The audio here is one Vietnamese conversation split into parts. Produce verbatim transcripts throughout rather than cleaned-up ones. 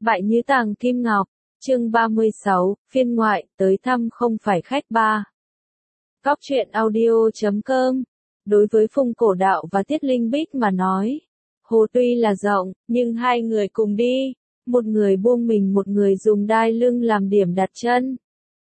Bại như tàng kim ngọc, chương ba mươi sáu, phiên ngoại, tới thăm không phải khách ba. Góc truyện audio chấm com. Đối với Phùng Cổ Đạo và Tiết Linh Bích mà nói, hồ tuy là rộng, nhưng hai người cùng đi, một người buông mình một người dùng đai lưng làm điểm đặt chân.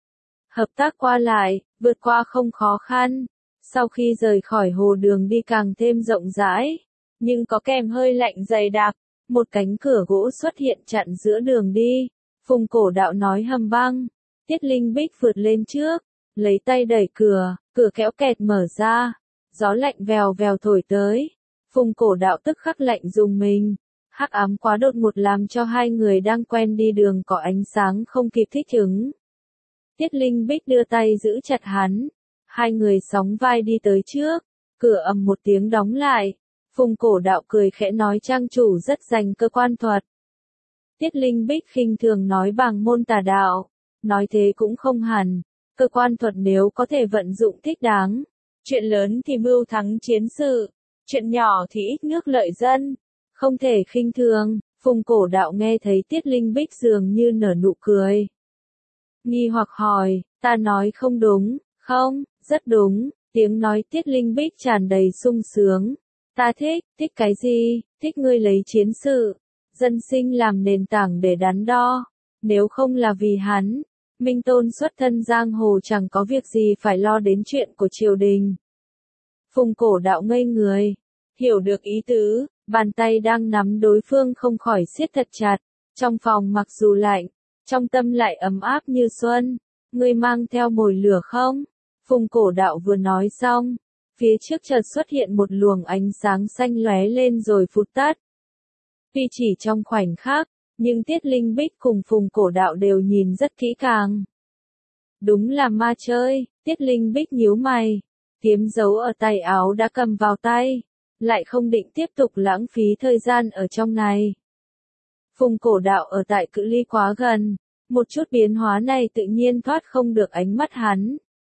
Hợp tác qua lại, vượt qua không khó khăn, sau khi rời khỏi hồ đường đi càng thêm rộng rãi, nhưng có kèm hơi lạnh dày đặc. Một cánh cửa gỗ xuất hiện chặn giữa đường đi. Phùng Cổ Đạo nói hầm băng. Tiết Linh Bích vượt lên trước, lấy tay đẩy cửa, cửa kéo kẹt mở ra. Gió lạnh vèo vèo thổi tới. Phùng Cổ Đạo tức khắc lạnh dùng mình. Hắc ám quá đột ngột làm cho hai người đang quen đi đường có ánh sáng không kịp thích ứng. Tiết Linh Bích đưa tay giữ chặt hắn. Hai người sóng vai đi tới trước. Cửa ầm một tiếng đóng lại. Phùng Cổ Đạo cười khẽ nói trang chủ rất dành cơ quan thuật. Tiết Linh Bích khinh thường nói bàng môn tà đạo. Nói thế cũng không hẳn. Cơ quan thuật nếu có thể vận dụng thích đáng. Chuyện lớn thì mưu thắng chiến sự. Chuyện nhỏ thì ít nước lợi dân. Không thể khinh thường. Phùng Cổ Đạo nghe thấy Tiết Linh Bích dường như nở nụ cười. Nghi hoặc hỏi, ta nói không đúng, không, rất đúng. Tiếng nói Tiết Linh Bích tràn đầy sung sướng. Ta thích, thích cái gì, thích ngươi lấy chiến sự, dân sinh làm nền tảng để đắn đo. Nếu không là vì hắn, Minh Tôn xuất thân giang hồ chẳng có việc gì phải lo đến chuyện của triều đình. Phùng Cổ Đạo ngây người, hiểu được ý tứ, bàn tay đang nắm đối phương không khỏi siết thật chặt. Trong phòng mặc dù lạnh, trong tâm lại ấm áp như xuân. Ngươi mang theo mồi lửa không? Phùng Cổ Đạo vừa nói xong. Phía trước chợt xuất hiện một luồng ánh sáng xanh lóe lên rồi phụt tắt. Tuy chỉ trong khoảnh khắc, nhưng Tiết Linh Bích cùng Phùng Cổ Đạo đều nhìn rất kỹ càng. Đúng là ma chơi, Tiết Linh Bích nhíu mày, kiếm giấu ở tay áo đã cầm vào tay, lại không định tiếp tục lãng phí thời gian ở trong này. Phùng Cổ Đạo ở tại cự ly quá gần, một chút biến hóa này tự nhiên thoát không được ánh mắt hắn.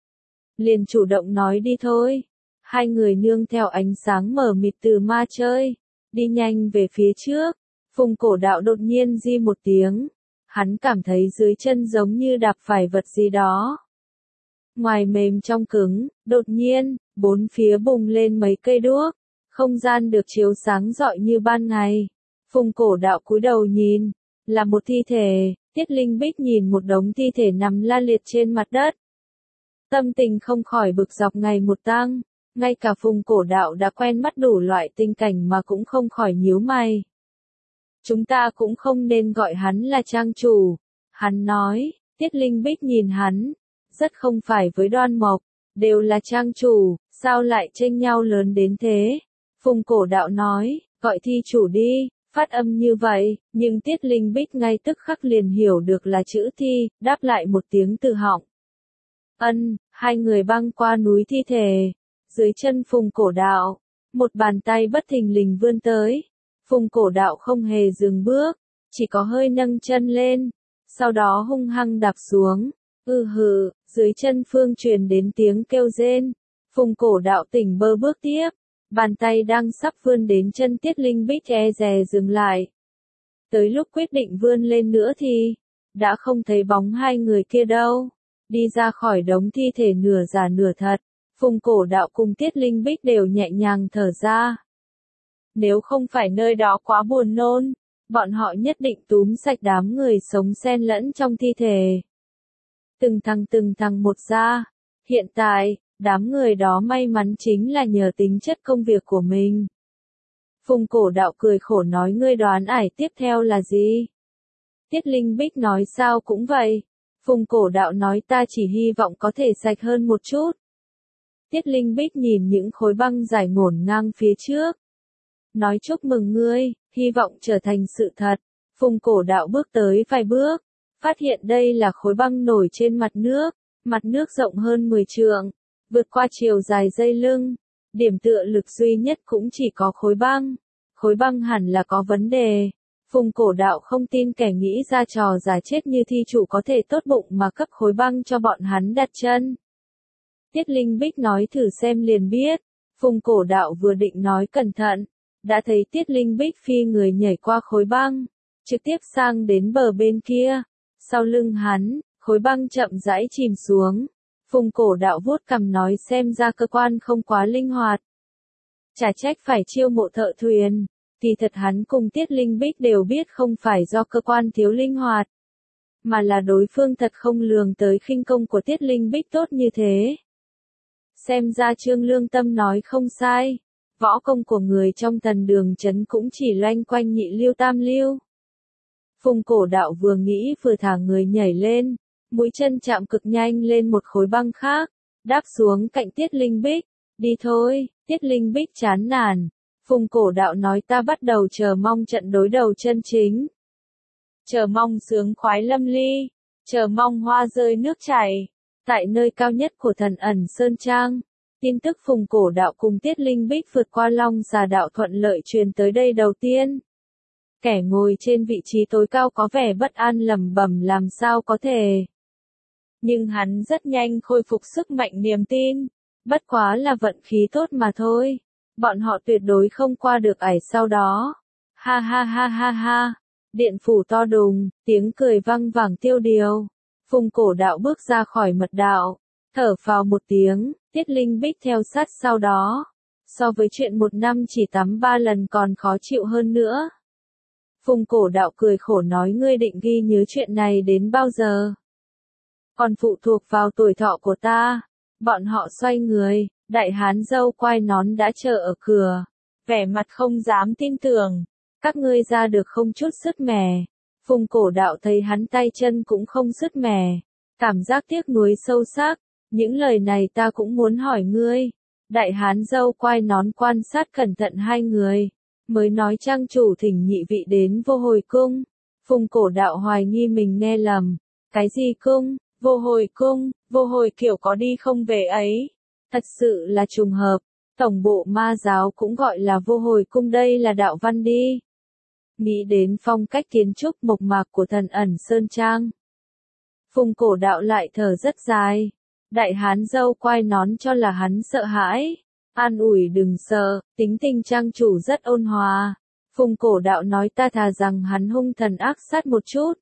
Liền chủ động nói đi thôi. Hai người nương theo ánh sáng mờ mịt từ ma chơi, đi nhanh về phía trước. Phùng Cổ Đạo đột nhiên di một tiếng, hắn cảm thấy dưới chân giống như đạp phải vật gì đó. Ngoài mềm trong cứng, đột nhiên, bốn phía bùng lên mấy cây đuốc, không gian được chiếu sáng rọi như ban ngày. Phùng Cổ Đạo cúi đầu nhìn, là một thi thể. Tiết Linh Bích nhìn một đống thi thể nằm la liệt trên mặt đất. Tâm tình không khỏi bực dọc ngày một tăng. Ngay cả Phùng Cổ Đạo đã quen mắt đủ loại tình cảnh mà cũng không khỏi nhíu mày. Chúng ta cũng không nên gọi hắn là trang chủ. Hắn nói. Tiết Linh Bích nhìn hắn. Rất không phải với Đoan Mộc. Đều là trang chủ. Sao lại chênh nhau lớn đến thế? Phùng Cổ Đạo nói. Gọi thi chủ đi. Phát âm như vậy. Nhưng Tiết Linh Bích ngay tức khắc liền hiểu được là chữ thi. Đáp lại một tiếng từ họng. Ân. Hai người băng qua núi thi thể. Dưới chân Phùng Cổ Đạo, một bàn tay bất thình lình vươn tới. Phùng Cổ Đạo không hề dừng bước, chỉ có hơi nâng chân lên, sau đó hung hăng đạp xuống. Ư hừ, dưới chân Phương truyền đến tiếng kêu rên. Phùng Cổ Đạo tỉnh bơ bước tiếp, bàn tay đang sắp vươn đến chân Tiết Linh Bích e dè dừng lại. Tới lúc quyết định vươn lên nữa thì, đã không thấy bóng hai người kia đâu. Đi ra khỏi đống thi thể nửa giả nửa thật. Phùng Cổ Đạo cùng Tiết Linh Bích đều nhẹ nhàng thở ra. Nếu không phải nơi đó quá buồn nôn, bọn họ nhất định túm sạch đám người sống xen lẫn trong thi thể. Từng thằng từng thằng một ra. Hiện tại, đám người đó may mắn chính là nhờ tính chất công việc của mình. Phùng Cổ Đạo cười khổ nói ngươi đoán ải tiếp theo là gì? Tiết Linh Bích nói sao cũng vậy. Phùng Cổ Đạo nói ta chỉ hy vọng có thể sạch hơn một chút. Tiết Linh Bích nhìn những khối băng dài ngổn ngang phía trước. Nói chúc mừng ngươi, hy vọng trở thành sự thật. Phùng Cổ Đạo bước tới vài bước, phát hiện đây là khối băng nổi trên mặt nước, mặt nước rộng hơn mười trượng, vượt qua chiều dài dây lưng. Điểm tựa lực duy nhất cũng chỉ có khối băng. Khối băng hẳn là có vấn đề. Phùng Cổ Đạo không tin kẻ nghĩ ra trò giả chết như thi chủ có thể tốt bụng mà cấp khối băng cho bọn hắn đặt chân. Tiết Linh Bích nói thử xem liền biết. Phùng Cổ Đạo vừa định nói cẩn thận, đã thấy Tiết Linh Bích phi người nhảy qua khối băng, trực tiếp sang đến bờ bên kia. Sau lưng hắn, khối băng chậm rãi chìm xuống. Phùng Cổ Đạo vuốt cằm nói xem ra cơ quan không quá linh hoạt. Chả trách phải chiêu mộ thợ thuyền. Thì thật hắn cùng Tiết Linh Bích đều biết không phải do cơ quan thiếu linh hoạt, mà là đối phương thật không lường tới khinh công của Tiết Linh Bích tốt như thế. Xem ra Trương Lương Tâm nói không sai, võ công của người trong Tần Đường trấn cũng chỉ loanh quanh nhị lưu tam lưu. Phùng Cổ Đạo vừa nghĩ vừa thả người nhảy lên, mũi chân chạm cực nhanh lên một khối băng khác, đáp xuống cạnh Tiết Linh Bích. Đi thôi, Tiết Linh Bích chán nản. Phùng Cổ Đạo nói ta bắt đầu chờ mong trận đối đầu chân chính. Chờ mong sướng khoái lâm ly, chờ mong hoa rơi nước chảy. Tại nơi cao nhất của Thần Ẩn Sơn Trang, tin tức Phùng Cổ Đạo cùng Tiết Linh Bích vượt qua Long Xà Đạo thuận lợi truyền tới đây đầu tiên. Kẻ ngồi trên vị trí tối cao có vẻ bất an lẩm bẩm làm sao có thể. Nhưng hắn rất nhanh khôi phục sức mạnh niềm tin, bất quá là vận khí tốt mà thôi. Bọn họ tuyệt đối không qua được ải sau đó. Ha ha ha ha ha. Điện phủ to đùng, tiếng cười vang vẳng tiêu điều. Phùng Cổ Đạo bước ra khỏi mật đạo, thở phào một tiếng, Tiết Linh Bích theo sát sau đó. So với chuyện một năm chỉ tắm ba lần còn khó chịu hơn nữa. Phùng Cổ Đạo cười khổ nói ngươi định ghi nhớ chuyện này đến bao giờ? Còn phụ thuộc vào tuổi thọ của ta. Bọn họ xoay người, đại hán râu quai nón đã chờ ở cửa, vẻ mặt không dám tin tưởng. Các ngươi ra được không chút sứt mẻ. Phùng Cổ Đạo thấy hắn tay chân cũng không sứt mẻ, cảm giác tiếc nuối sâu sắc. Những lời này ta cũng muốn hỏi ngươi. Đại hán râu quai nón quan sát cẩn thận hai người, mới nói trang chủ thỉnh nhị vị đến Vô Hồi Cung. Phùng Cổ Đạo hoài nghi mình nghe lầm. Cái gì cung? Vô Hồi Cung, Vô Hồi kiểu có đi không về ấy. Thật sự là trùng hợp, tổng bộ ma giáo cũng gọi là Vô Hồi Cung đây là đạo văn đi. Nghĩ đến phong cách kiến trúc mộc mạc của Thần Ẩn Sơn Trang, Phùng Cổ Đạo lại thở rất dài. Đại hán râu quai nón cho là hắn sợ hãi, an ủi đừng sợ, tính tình trang chủ rất ôn hòa. Phùng Cổ Đạo nói ta thà rằng hắn hung thần ác sát một chút.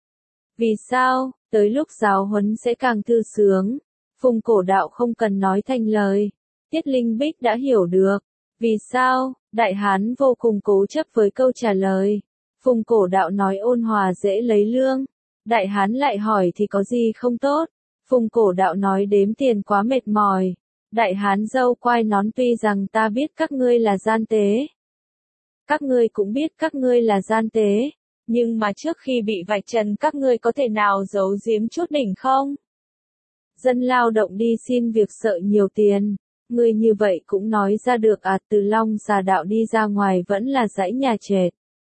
Vì sao? Tới lúc giáo huấn sẽ càng thư sướng. Phùng Cổ Đạo không cần nói thành lời. Tiết Linh Bích đã hiểu được. Vì sao? Đại hán vô cùng cố chấp với câu trả lời. Phùng Cổ Đạo nói ôn hòa dễ lấy lương. Đại hán lại hỏi thì có gì không tốt. Phùng Cổ Đạo nói đếm tiền quá mệt mỏi. Đại hán râu quai nón tuy rằng ta biết các ngươi là gian tế. Các ngươi cũng biết các ngươi là gian tế. Nhưng mà trước khi bị vạch trần các ngươi có thể nào giấu giếm chút đỉnh không? Dân lao động đi xin việc sợ nhiều tiền. Ngươi như vậy cũng nói ra được à, từ Long Xà Đạo đi ra ngoài vẫn là dãy nhà trệt.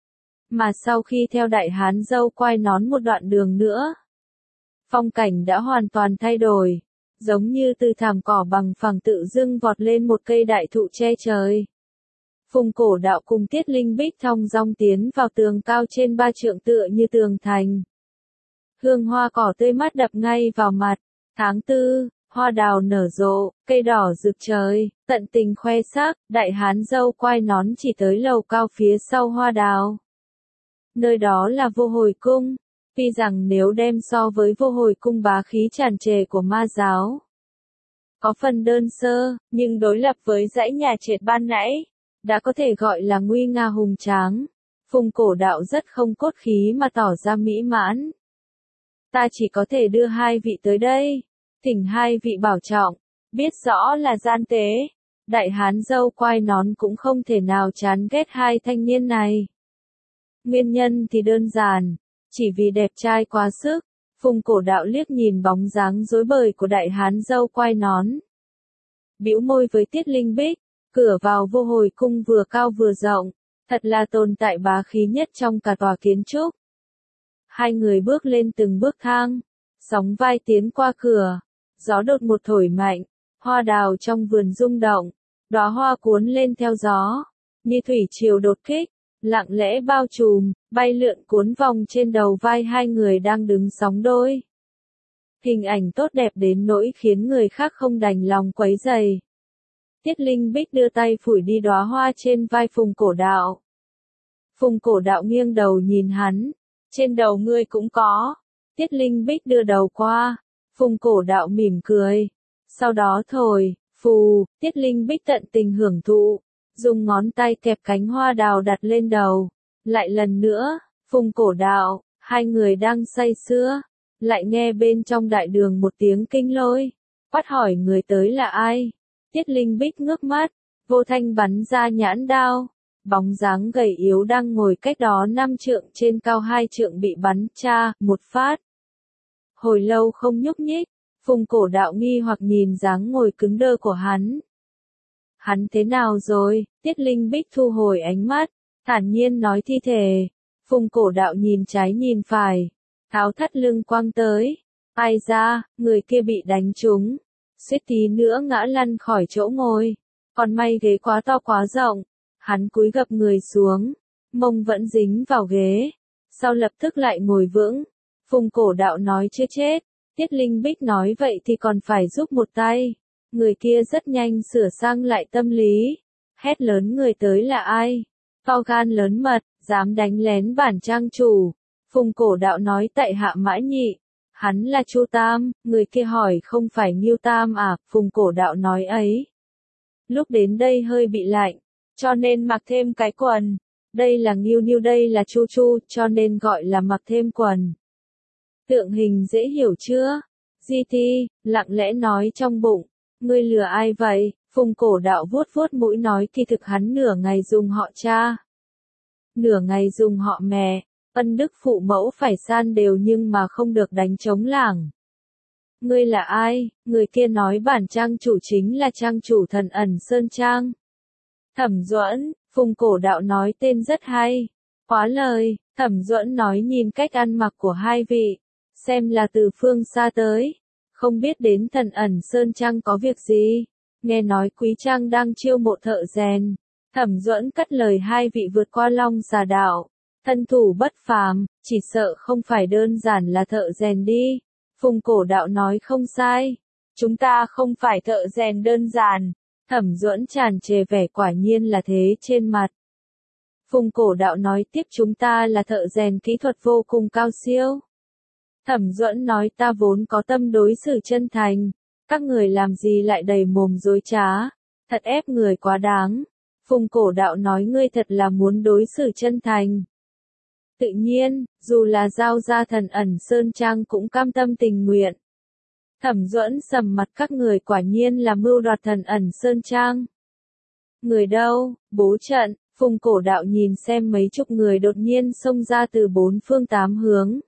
Mà sau khi theo đại hán râu quai nón một đoạn đường nữa, phong cảnh đã hoàn toàn thay đổi, giống như từ thảm cỏ bằng phẳng tự dưng vọt lên một cây đại thụ che trời. Phùng Cổ Đạo cùng Tiết Linh Bích thong dong tiến vào tường cao trên ba trượng tựa như tường thành. Hương hoa cỏ tươi mát đập ngay vào mặt. Tháng tư, hoa đào nở rộ, cây đỏ rực trời, tận tình khoe sắc. Đại hán râu quai nón chỉ tới lầu cao phía sau hoa đào. Nơi đó là Vô Hồi Cung. Tuy rằng nếu đem so với Vô Hồi Cung bá khí tràn trề của ma giáo, có phần đơn sơ, nhưng đối lập với dãy nhà trệt ban nãy, đã có thể gọi là nguy nga hùng tráng. Phùng Cổ Đạo rất không cốt khí mà tỏ ra mỹ mãn. Ta chỉ có thể đưa hai vị tới đây, thỉnh hai vị bảo trọng, biết rõ là gian tế. Đại hán râu quai nón cũng không thể nào chán ghét hai thanh niên này. Nguyên nhân thì đơn giản, chỉ vì đẹp trai quá sức. Phùng Cổ Đạo liếc nhìn bóng dáng rối bời của đại hán râu quai nón, bĩu môi với Tiết Linh Bích. Cửa vào Vô Hồi Cung vừa cao vừa rộng, thật là tồn tại bá khí nhất trong cả tòa kiến trúc. Hai người bước lên từng bước thang, sóng vai tiến qua cửa, gió đột một thổi mạnh, hoa đào trong vườn rung động, đóa hoa cuốn lên theo gió, như thủy triều đột kích, lặng lẽ bao trùm, bay lượn cuốn vòng trên đầu vai hai người đang đứng sóng đôi. Hình ảnh tốt đẹp đến nỗi khiến người khác không đành lòng quấy rầy. Tiết Linh Bích đưa tay phủi đi đóa hoa trên vai Phùng Cổ Đạo. Phùng cổ đạo nghiêng đầu nhìn hắn. Trên đầu ngươi cũng có. Tiết Linh Bích đưa đầu qua. Phùng cổ đạo mỉm cười. Sau đó thổi, phù, Tiết Linh Bích tận tình hưởng thụ. Dùng ngón tay kẹp cánh hoa đào đặt lên đầu. Lại lần nữa, Phùng cổ đạo, hai người đang say sưa. Lại nghe bên trong đại đường một tiếng kinh lôi. Bắt hỏi người tới là ai? Tiết Linh Bích ngước mắt, vô thanh bắn ra nhãn đao. Bóng dáng gầy yếu đang ngồi cách đó năm trượng trên cao hai trượng bị bắn cha, một phát. Hồi lâu không nhúc nhích, Phùng cổ đạo nghi hoặc nhìn dáng ngồi cứng đơ của hắn. Hắn thế nào rồi? Tiết Linh Bích thu hồi ánh mắt, thản nhiên nói thi thể. Phùng cổ đạo nhìn trái nhìn phải, tháo thắt lưng quăng tới. Ai ra, người kia bị đánh trúng. Suýt tí nữa ngã lăn khỏi chỗ ngồi. Còn may ghế quá to quá rộng. Hắn cúi gập người xuống, mông vẫn dính vào ghế. Sau lập tức lại ngồi vững. Phùng cổ đạo nói chưa chết. Tiết Linh Bích nói vậy thì còn phải giúp một tay. Người kia rất nhanh sửa sang lại tâm lý. Hét lớn người tới là ai? To gan lớn mật, dám đánh lén bản trang chủ. Phùng cổ đạo nói tại hạ Mã Nhị. Hắn là Chu Tam, người kia hỏi không phải Ngưu Tam à? Phùng cổ đạo nói ấy. Lúc đến đây hơi bị lạnh, cho nên mặc thêm cái quần. Đây là Ngưu Ngưu, đây là Chu Chu, cho nên gọi là mặc thêm quần. Tượng hình dễ hiểu chưa? Di Ti, lặng lẽ nói trong bụng. Ngươi lừa ai vậy? Phùng cổ đạo vuốt vuốt mũi nói kỳ thực hắn nửa ngày dùng họ cha. Nửa ngày dùng họ mẹ. Ân đức phụ mẫu phải san đều nhưng mà không được đánh trống lảng. Ngươi là ai? Người kia nói bản trang chủ chính là trang chủ Thần Ẩn Sơn Trang. Thẩm Duẫn, Phùng cổ đạo nói tên rất hay. Quá lời, Thẩm Duẫn nói nhìn cách ăn mặc của hai vị. Xem là từ phương xa tới. Không biết đến Thần Ẩn Sơn Trang có việc gì. Nghe nói Quý Trang đang chiêu mộ thợ rèn. Thẩm Duẫn cất lời hai vị vượt qua Long Xà Đạo. Thân thủ bất phàm, chỉ sợ không phải đơn giản là thợ rèn đi. Phùng cổ đạo nói không sai. Chúng ta không phải thợ rèn đơn giản. Thẩm Duẫn tràn trề vẻ quả nhiên là thế trên mặt. Phùng cổ đạo nói tiếp chúng ta là thợ rèn kỹ thuật vô cùng cao siêu. Thẩm Duẫn nói ta vốn có tâm đối xử chân thành. Các người làm gì lại đầy mồm dối trá. Thật ép người quá đáng. Phùng cổ đạo nói ngươi thật là muốn đối xử chân thành. Tự nhiên, dù là giao ra Thần Ẩn Sơn Trang cũng cam tâm tình nguyện. Thẩm Duẫn sầm mặt các người quả nhiên là mưu đoạt Thần Ẩn Sơn Trang. Người đâu, bố trận, Phùng cổ đạo nhìn xem mấy chục người đột nhiên xông ra từ bốn phương tám hướng.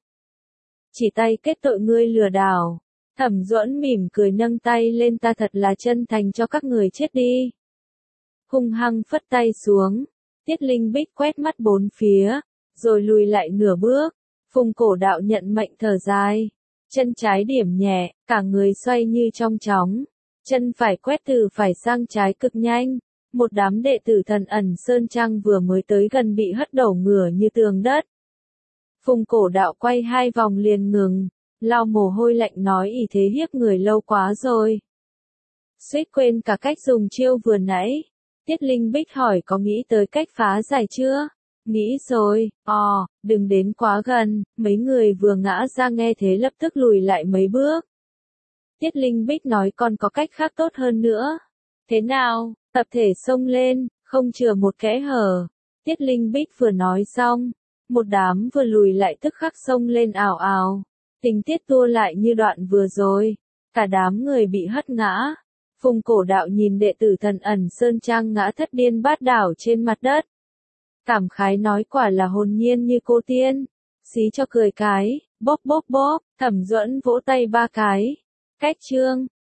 Chỉ tay kết tội ngươi lừa đảo. Thẩm Duẫn mỉm cười nâng tay lên ta thật là chân thành cho các người chết đi. Hung hăng phất tay xuống. Tiết Linh Bích quét mắt bốn phía. Rồi lùi lại nửa bước. Phùng cổ đạo nhận mệnh thở dài. Chân trái điểm nhẹ, cả người xoay như trong chóng. Chân phải quét từ phải sang trái cực nhanh. Một đám đệ tử Thần Ẩn Sơn Trang vừa mới tới gần bị hất đổ ngửa như tường đất. Phùng cổ đạo quay hai vòng liền ngừng. Lau mồ hôi lạnh nói ỷ thế hiếp người lâu quá rồi. Suýt quên cả cách dùng chiêu vừa nãy. Tiết Linh Bích hỏi có nghĩ tới cách phá giải chưa? Nghĩ rồi, ò, đừng đến quá gần, mấy người vừa ngã ra nghe thế lập tức lùi lại mấy bước. Tiết Linh Bích nói còn có cách khác tốt hơn nữa. Thế nào, tập thể xông lên, không chừa một kẽ hở. Tiết Linh Bích vừa nói xong, một đám vừa lùi lại tức khắc xông lên ào ào. Tình tiết tua lại như đoạn vừa rồi, cả đám người bị hất ngã. Phùng cổ đạo nhìn đệ tử Thần Ẩn Sơn Trang ngã thất điên bát đảo trên mặt đất. Cảm khái nói quả là hồn nhiên như cô tiên. Xí cho cười cái, bóp bóp bóp, Thẩm Duẫn vỗ tay ba cái. Cách chương.